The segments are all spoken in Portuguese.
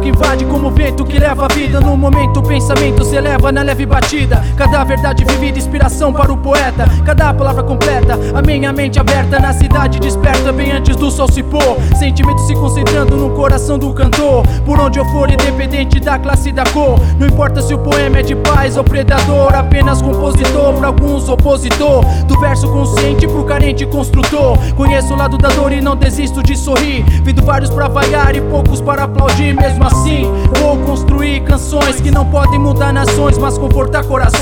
madrugada invade como o vento que leva a vida. No momento o pensamento se eleva na leve batida. Cada verdade vivida, inspiração para o poeta. Cada palavra completa, a minha mente aberta. Na cidade desperta bem antes do sol se pôr. Sentimento se concentrando no coração do cantor. Por onde eu for, independente da classe e da cor. Não importa se o poema é de paz ou predador. Apenas compositor, pra alguns opositor. Do verso consciente pro carente construtor. Conheço o lado da dor e não desisto de sorrir. Vindo vários pra vaiar e poucos para aplaudir. Mesmo assim, vou construir canções que não podem mudar nações, mas confortar corações.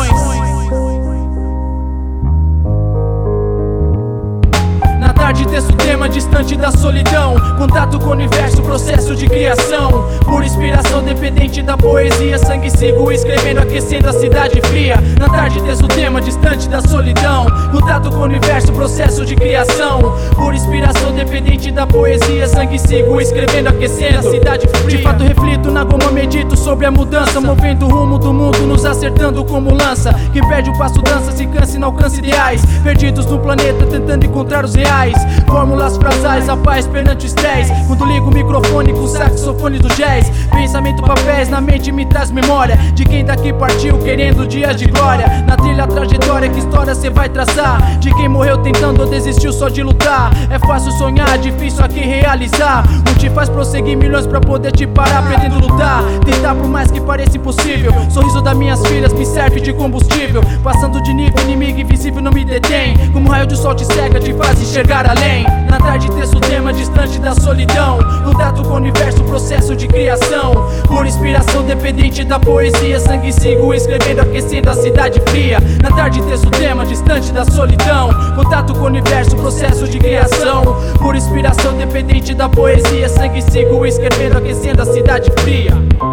Na tarde desço o tema distante da solidão. Contato com o universo, processo de criação. Por inspiração dependente da poesia. Sangue sigo escrevendo, aquecendo a cidade fria. Na tarde desço o tema distante da solidão. Contato com o universo, processo de criação. Por inspiração dependente da poesia. Sangue sigo escrevendo, aquecendo a cidade fria. De fato reflito na goma, medito sobre a mudança. Movendo o rumo do mundo, nos acertando como lança. Quem perde o passo dança, se cansa e não alcança ideais. Perdidos no planeta tentando encontrar os reais. Fórmulas frasais, a paz perante o estresse. Quando ligo o microfone com o saxofone do jazz. Pensamento, papéis, na mente me traz memória de quem daqui partiu querendo dias de glória. Na trilha, trajetória, que história cê vai traçar? De quem morreu tentando ou desistiu só de lutar. É fácil sonhar, difícil aqui realizar. O te faz prosseguir milhões pra poder te parar. Pretendo lutar, tentar por mais que pareça impossível. Sorriso das minhas filhas me serve de combustível. Passando de nível, inimigo invisível não me detém. Como um raio de sol te cega, te faz enxergar além. Na tarde desço o tema distante da solidão. Contato com o universo, processo de criação. Por inspiração dependente da poesia. Sangue sigo escrevendo, aquecendo a cidade fria. Na tarde desço o tema distante da solidão. Contato com o universo, processo de criação. Por inspiração dependente da poesia. Sangue sigo escrevendo, aquecendo a cidade fria.